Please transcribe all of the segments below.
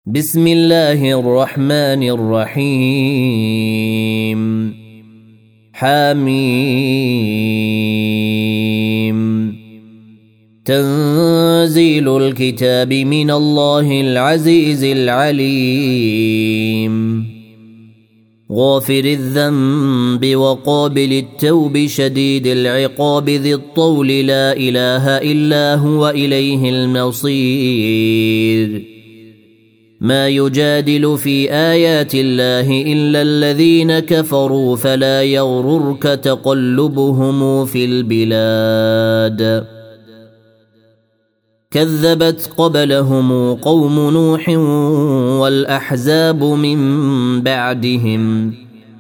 بسم الله الرحمن الرحيم حميم تنزيل الكتاب من الله العزيز العليم غافر الذنب وقابل التوب شديد العقاب ذي الطول لا إله إلا هو إليه المصير ما يجادل في آيات الله إلا الذين كفروا فلا يغررك تقلبهم في البلاد كذبت قبلهم قوم نوح والأحزاب من بعدهم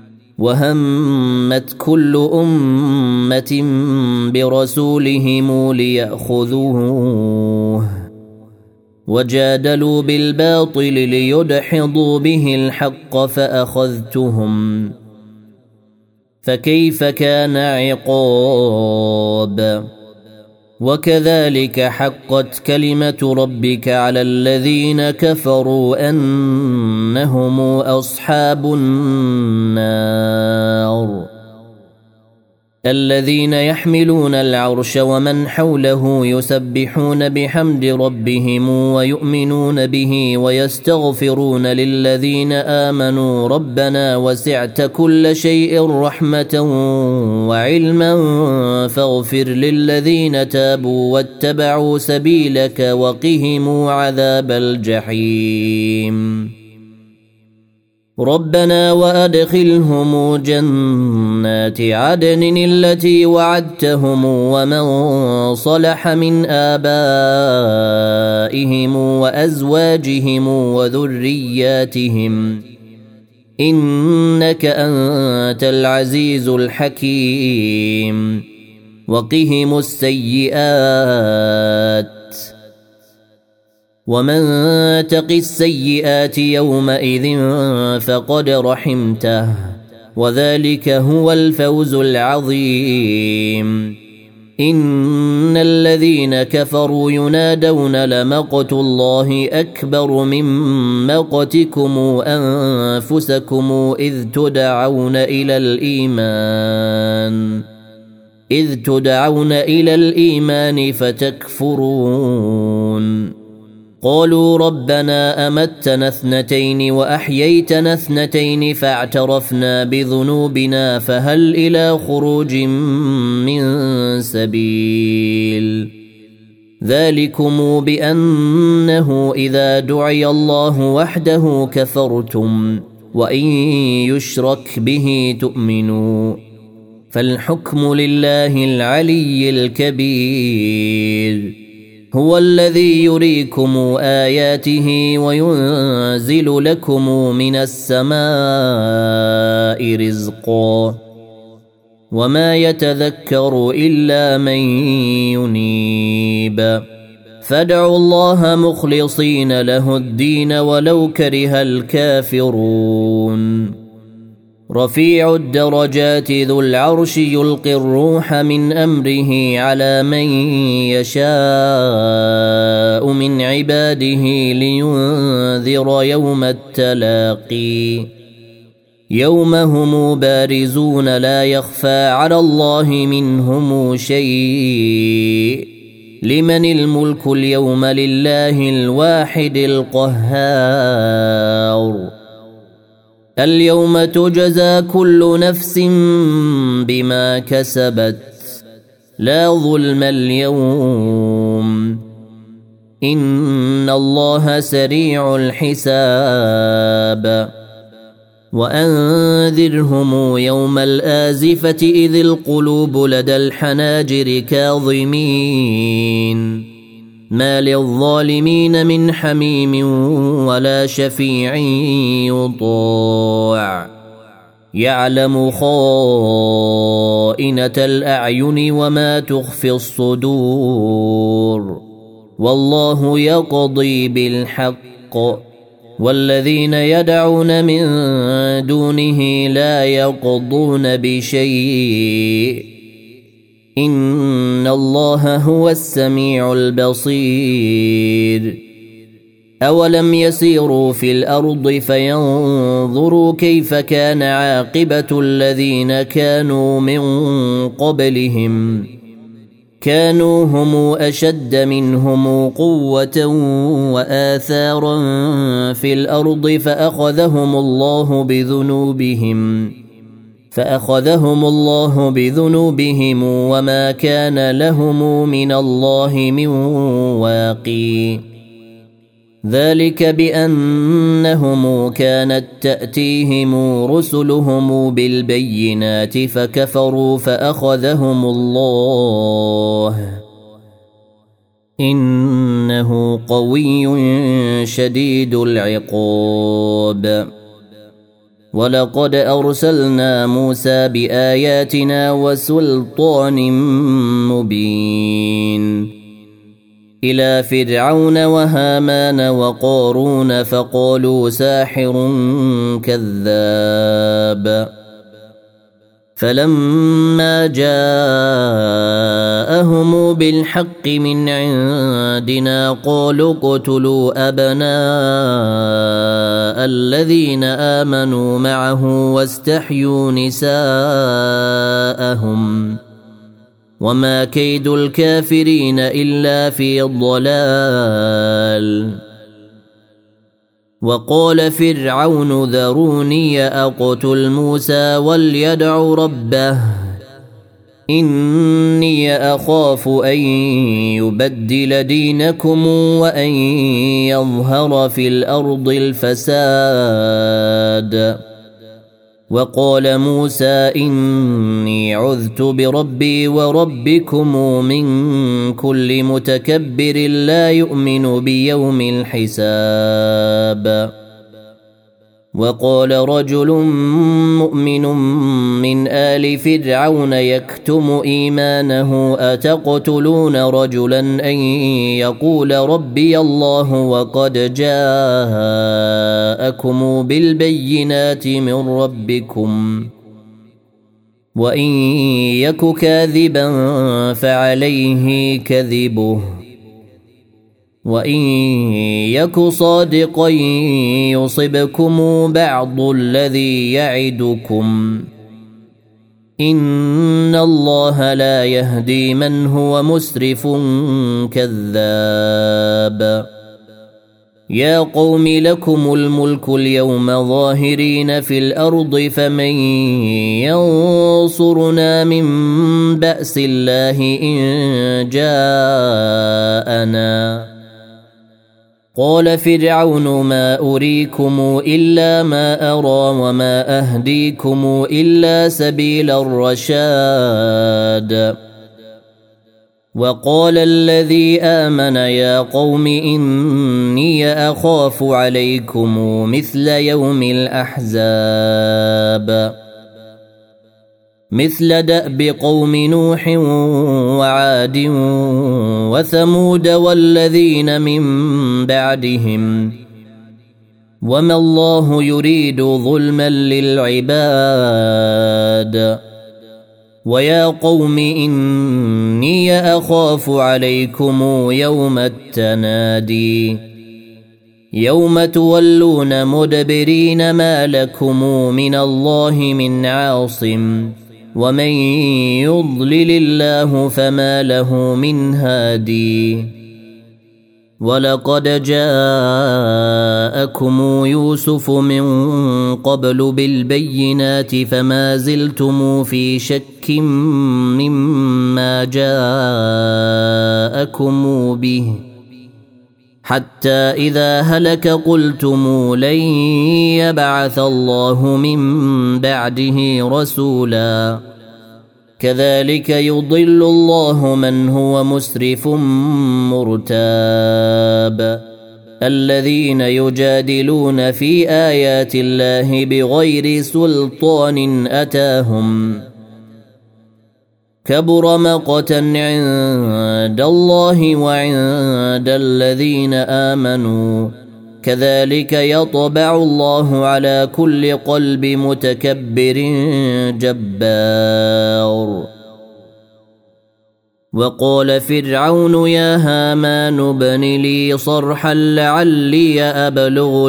وهمت كل أمة برسولهم ليأخذوه وجادلوا بالباطل ليدحضوا به الحق فأخذتهم فكيف كان عقاب وكذلك حقت كلمة ربك على الذين كفروا أنهم أصحاب النار الذين يحملون العرش ومن حوله يسبحون بحمد ربهم ويؤمنون به ويستغفرون للذين آمنوا ربنا وسعت كل شيء رحمة وعلما فاغفر للذين تابوا واتبعوا سبيلك وقهم عذاب الجحيم ربنا وأدخلهم جنات عدن التي وعدتهم ومن صلح من آبائهم وأزواجهم وذرياتهم إنك أنت العزيز الحكيم وقهم السيئات ومن تق السيئات يومئذ فقد رحمته وذلك هو الفوز العظيم إن الذين كفروا ينادون لمقت الله أكبر من مقتكم أنفسكم إذ تدعون إلى الإيمان فتكفرون قالوا ربنا أمتنا اثنتين وأحييتنا اثنتين فاعترفنا بذنوبنا فهل إلى خروج من سبيل ذلكم بأنه إذا دعي الله وحده كفرتم وإن يشرك به تؤمنوا فالحكم لله العلي الكبير هو الذي يريكم آياته وينزل لكم من السماء رزقا وما يتذكر إلا من ينيب فادعوا الله مخلصين له الدين ولو كره الكافرون رفيع الدرجات ذو العرش يلقي الروح من أمره على من يشاء من عباده لينذر يوم التلاقي يوم هم بارزون لا يخفى على الله منهم شيء لمن الملك اليوم لله الواحد القهار اليوم تجزى كل نفس بما كسبت لا ظلم اليوم إن الله سريع الحساب وأنذرهم يوم الآزفة إذ القلوب لدى الحناجر كاظمين ما للظالمين من حميم ولا شفيع يطاع يعلم خائنة الأعين وما تخفي الصدور والله يقضي بالحق والذين يدعون من دونه لا يقضون بشيء إن الله هو السميع البصير أولم يسيروا في الأرض فينظروا كيف كان عاقبة الذين كانوا من قبلهم كانوا هم أشد منهم قوة وآثارا في الأرض فأخذهم الله بذنوبهم وما كان لهم من الله من واقي ذلك بأنهم كانت تأتيهم رسلهم بالبينات فكفروا فأخذهم الله إنه قوي شديد العقاب ولقد أرسلنا موسى بآياتنا وسلطان مبين إلى فرعون وهامان وقارون فقالوا ساحر كذاب فلما جاءهم بالحق من عندنا قالوا اقتلوا أبناء الذين آمنوا معه واستحيوا نساءهم وما كيد الكافرين إلا في ضلال وقال فرعون ذروني أقتل موسى وليدع ربه إني أخاف أن يبدل دينكم وأن يظهر في الأرض الفساد وقال موسى إني عذت بربي وربكم من كل متكبر لا يؤمن بيوم الحساب وقال رجل مؤمن من آل فرعون يكتم إيمانه أتقتلون رجلا أن يقول ربي الله وقد جاءكم بالبينات من ربكم وإن يك كاذبا فعليه كذبه وإن يك صادقا يصبكم بعض الذي يعدكم إن الله لا يهدي من هو مسرف كذاب يا قوم لكم الملك اليوم ظاهرين في الأرض فمن ينصرنا من بأس الله إن جاءنا قال فرعون ما أريكم إلا ما أرى وما أهديكم إلا سبيل الرشاد وقال الذي آمن يا قوم إني أخاف عليكم مثل يوم الأحزاب مثل دأب قوم نوح وعاد وثمود والذين من بعدهم وما الله يريد ظلما للعباد ويا قوم إني أخاف عليكم يوم التنادي يوم تولون مدبرين ما لكم من الله من عاصم ومن يضلل الله فما له من هادي ولقد جاءكم يوسف من قبل بالبينات فما زلتم في شك مما جاءكم به حتى إذا هلك قلتم لن يبعث الله من بعده رسولا كذلك يضل الله من هو مسرف مرتاب الذين يجادلون في آيات الله بغير سلطان أتاهم كبر مقتا عند الله وعند الذين آمنوا كذلك يطبع الله على كل قلب متكبر جبار وقال فرعون يا هامان ابن لي صرحا لعلي أبلغ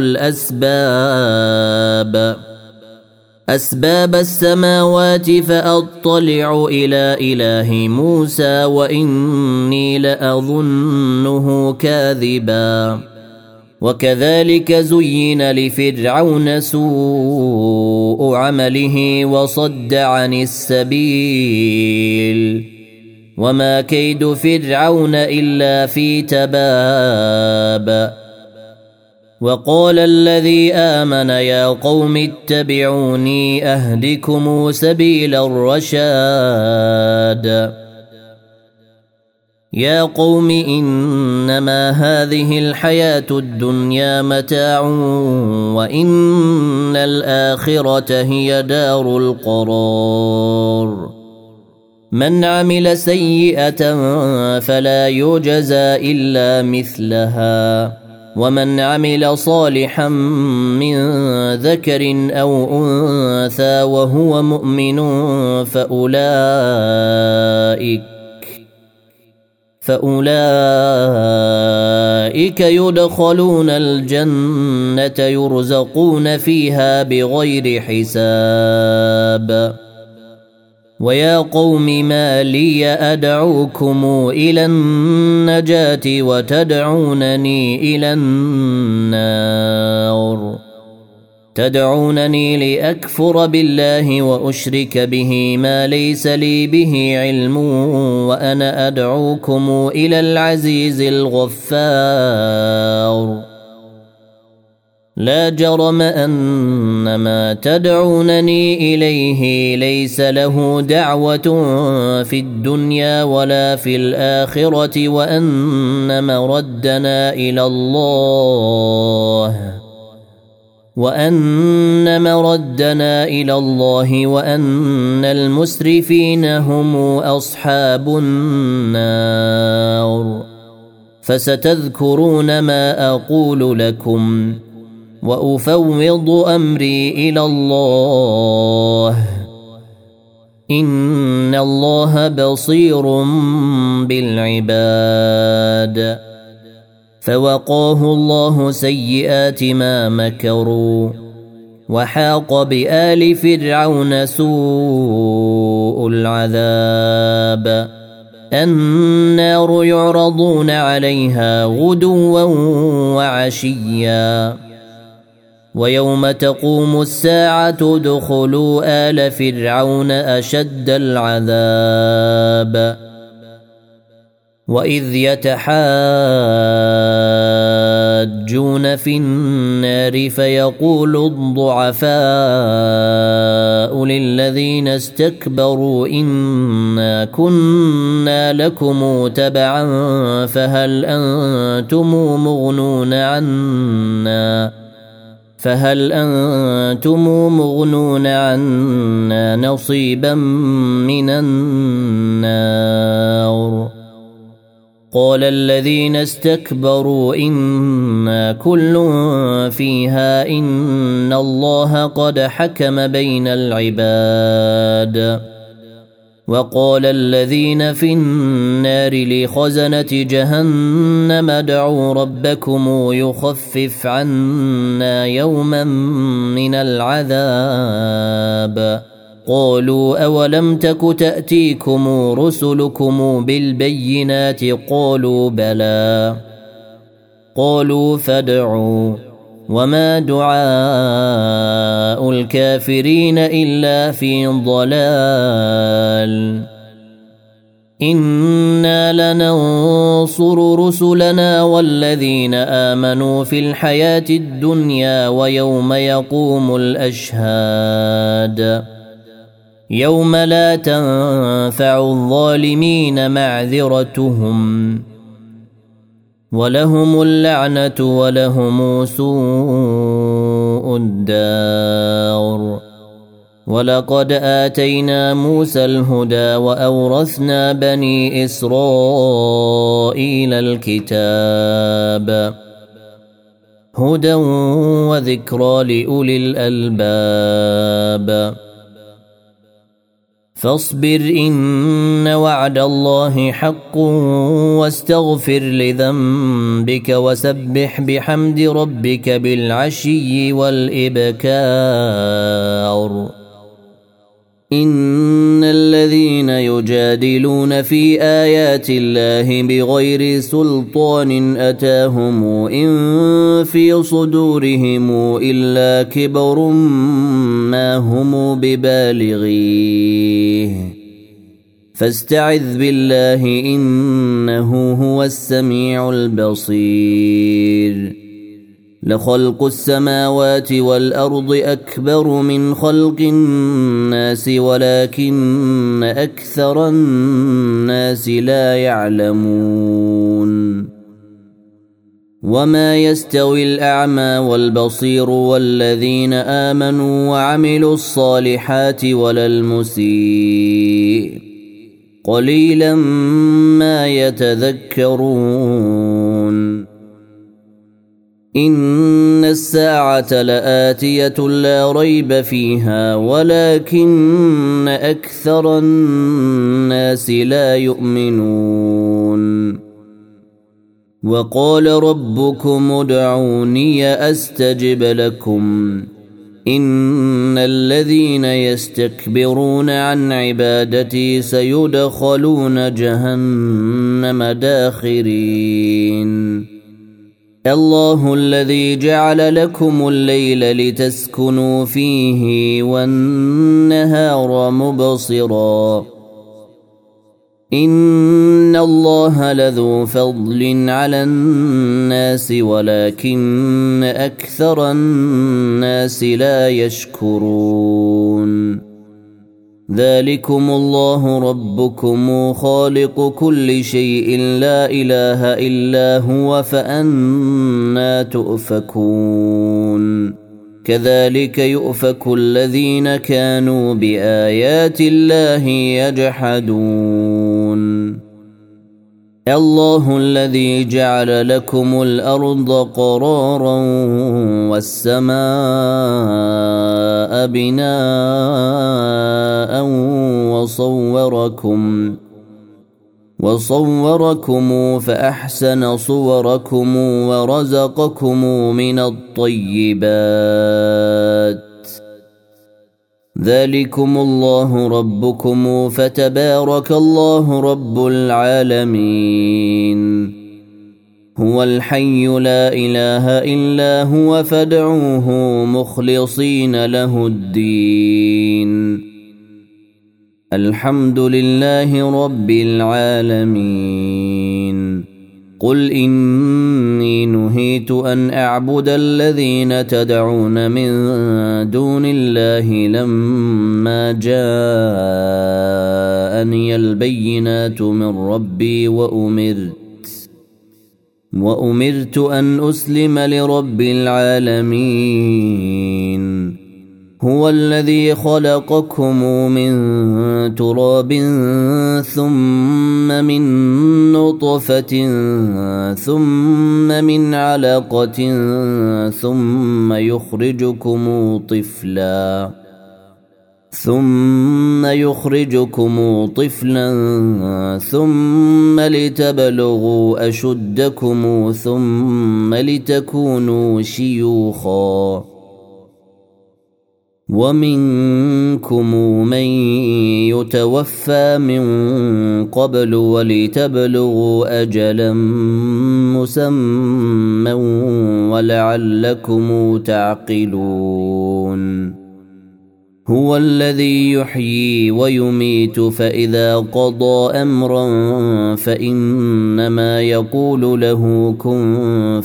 أسباب السماوات فأطلع إلى إله موسى وإني لأظنه كاذبا وكذلك زين لفرعون سوء عمله وصد عن السبيل وما كيد فرعون إلا في تباب وقال الذي آمن يا قوم اتبعوني أهدكم سبيل الرشاد يا قوم إنما هذه الحياة الدنيا متاع وإن الآخرة هي دار القرار من عمل سيئة فلا يجزى إلا مثلها ومن عمل صالحا من ذكر أو أنثى وهو مؤمن فأولئك يدخلون الجنة يرزقون فيها بغير حساب ويا قوم ما لي أدعوكم إلى النجاة وتدعونني إلى النار تدعونني لأكفر بالله وأشرك به ما ليس لي به علم وأنا أدعوكم إلى العزيز الغفار لا جرم أن ما تدعونني إليه ليس له دعوة في الدنيا ولا في الآخرة وأن مردنا إلى الله وأن المسرفين هم أصحاب النار فستذكرون ما أقول لكم وأفوض أمري إلى الله إن الله بصير بالعباد فوقاه الله سيئات ما مكروا وحاق بآل فرعون سوء العذاب النار يعرضون عليها غدوا وعشيا ويوم تقوم الساعة ادخلوا آل فرعون أشد العذاب وإذ يتحاجون في النار فيقول الضعفاء للذين استكبروا إنا كنا لكم تبعا فهل أنتم مغنون عنا نصيبا من النار قال الذين استكبروا إنا كل فيها إن الله قد حكم بين العباد وقال الذين في النار لخزنة جهنم ادعوا ربكم يخفف عنا يوما من العذاب قالوا أولم تك تأتيكم رسلكم بالبينات قالوا بلى قالوا فادعوا وما دعاء الكافرين إلا في ضلال إنا لننصر رسلنا والذين آمنوا في الحياة الدنيا ويوم يقوم الأشهاد يوم لا تنفع الظالمين معذرتهم ولهم اللعنة ولهم سوء الدار ولقد آتينا موسى الهدى وأورثنا بني إسرائيل الكتاب هدى وذكرى لأولي الألباب فاصبر إن وعد الله حق واستغفر لذنبك وسبح بحمد ربك بالعشي والإبكار إن الذين يجادلون في آيات الله بغير سلطان أتاهم إن في صدورهم إلا كبر ما هم ببالغيه فاستعذ بالله إنه هو السميع البصير لخلق السماوات والأرض أكبر من خلق الناس ولكن أكثر الناس لا يعلمون وما يستوي الأعمى والبصير والذين آمنوا وعملوا الصالحات ولا المسيء قليلا ما يتذكرون إن الساعة لآتية لا ريب فيها ولكن أكثر الناس لا يؤمنون وقال ربكم ادعوني أستجب لكم إن الذين يستكبرون عن عبادتي سيدخلون جهنم داخرين الله الذي جعل لكم الليل لتسكنوا فيه والنهار مبصرا إن الله لذو فضل على الناس ولكن أكثر الناس لا يشكرون ذلكم الله ربكم خالق كل شيء لا إله إلا هو فأنا تؤفكون كذلك يؤفك الذين كانوا بآيات الله يجحدون الله الذي جعل لكم الأرض قرارا والسماء بناء وصوركم فأحسن صوركم ورزقكم من الطيبات ذلكم الله ربكم فتبارك الله رب العالمين هو الحي لا إله إلا هو فادعوه مخلصين له الدين الحمد لله رب العالمين قل إني نهيت أن أعبد الذين تدعون من دون الله لما جاءني البينات من ربي وأمرت أن أسلم لرب العالمين هو الذي خلقكم من تراب ثم من نطفة ثم من علقة ثم يخرجكم طفلا ثم لتبلغوا أشدكم ثم لتكونوا شيوخا ومنكم من يتوفى من قبل ولتبلغوا أجلا مسمى ولعلكم تعقلون هو الذي يحيي ويميت فإذا قضى أمرا فإنما يقول له كن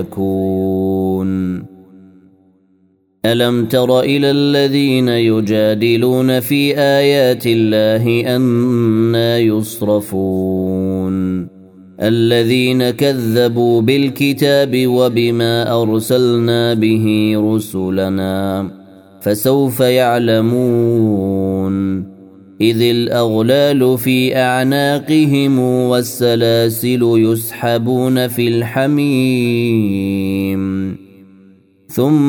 فيكون ألم تر إلى الذين يجادلون في آيات الله أنى يصرفون الذين كذبوا بالكتاب وبما أرسلنا به رسلنا فسوف يعلمون إذ الأغلال في أعناقهم والسلاسل يسحبون في الحميم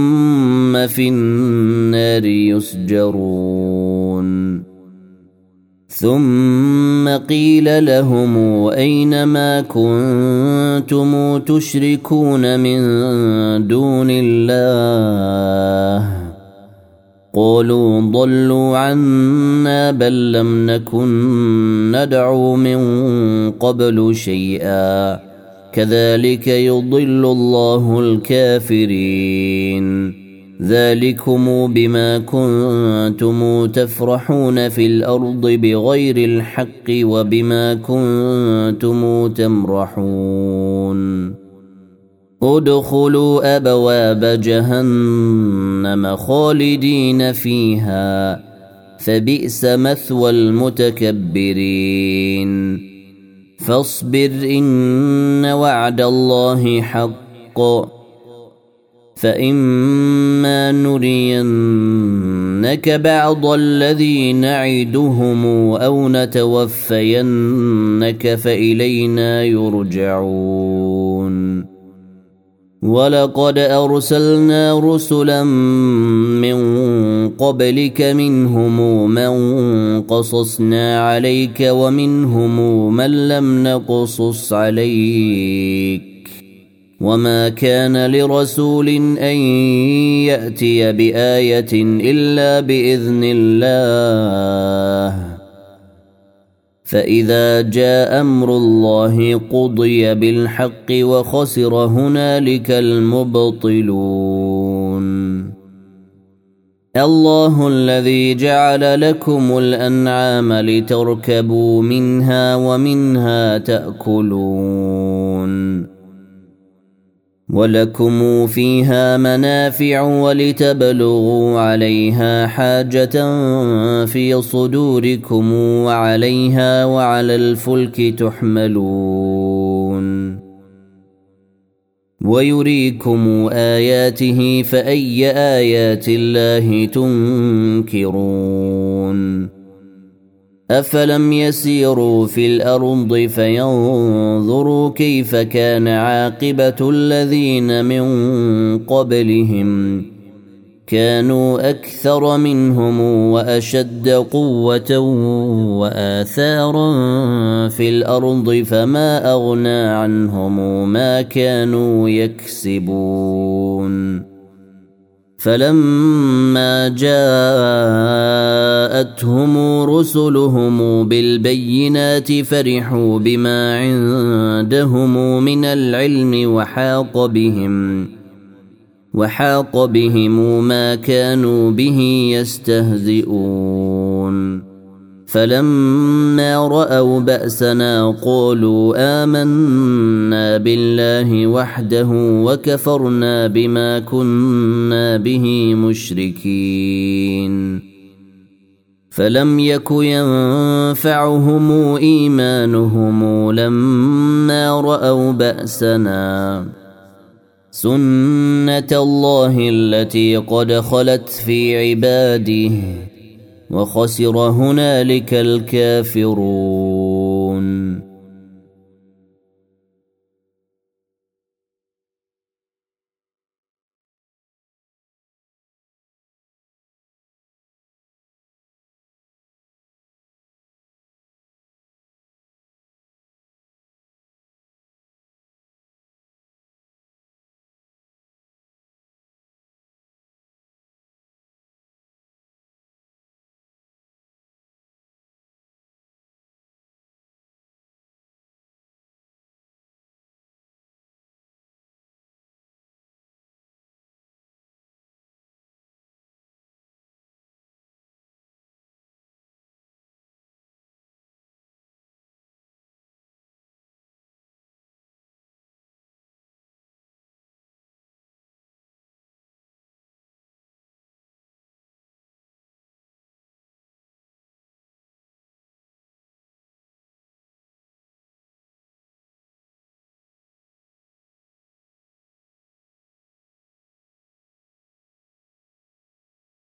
ثم في النار يسجرون ثم قيل لهم أين ما كنتم تشركون من دون الله قالوا ضلوا عنا بل لم نكن ندعو من قبل شيئا كذلك يضل الله الكافرين ذلكم بما كنتم تفرحون في الأرض بغير الحق وبما كنتم تمرحون ادخلوا أبواب جهنم خالدين فيها فبئس مثوى المتكبرين فاصبر إن وعد الله حق فإما نرينك بعض الذي نعدهم أو نتوفينك فإلينا يرجعون ولقد أرسلنا رسلا من قبلك منهم من قصصنا عليك ومنهم من لم نقصص عليك وما كان لرسول أن يأتي بآية إلا بإذن الله فإذا جاء أمر الله قضي بالحق وخسر هنالك المبطلون الله الذي جعل لكم الأنعام لتركبوا منها ومنها تأكلون ولكم فيها منافع ولتبلغوا عليها حاجة في صدوركم وعليها وعلى الفلك تحملون ويريكم آياته فأي آيات الله تنكرون أفلم يسيروا في الأرض فينظروا كيف كان عاقبة الذين من قبلهم كانوا أكثر منهم وأشد قوة وآثارا في الأرض فما أغنى عنهم ما كانوا يكسبون فلما جاءتهم رسلهم بالبينات فرحوا بما عندهم من العلم وحاق بهم ما كانوا به يستهزئون فلما رأوا بأسنا قالوا آمنا بالله وحده وكفرنا بما كنا به مشركين فلم يك ينفعهم إيمانهم لما رأوا بأسنا سنة الله التي قد خلت في عباده وخسر هنالك الكافرون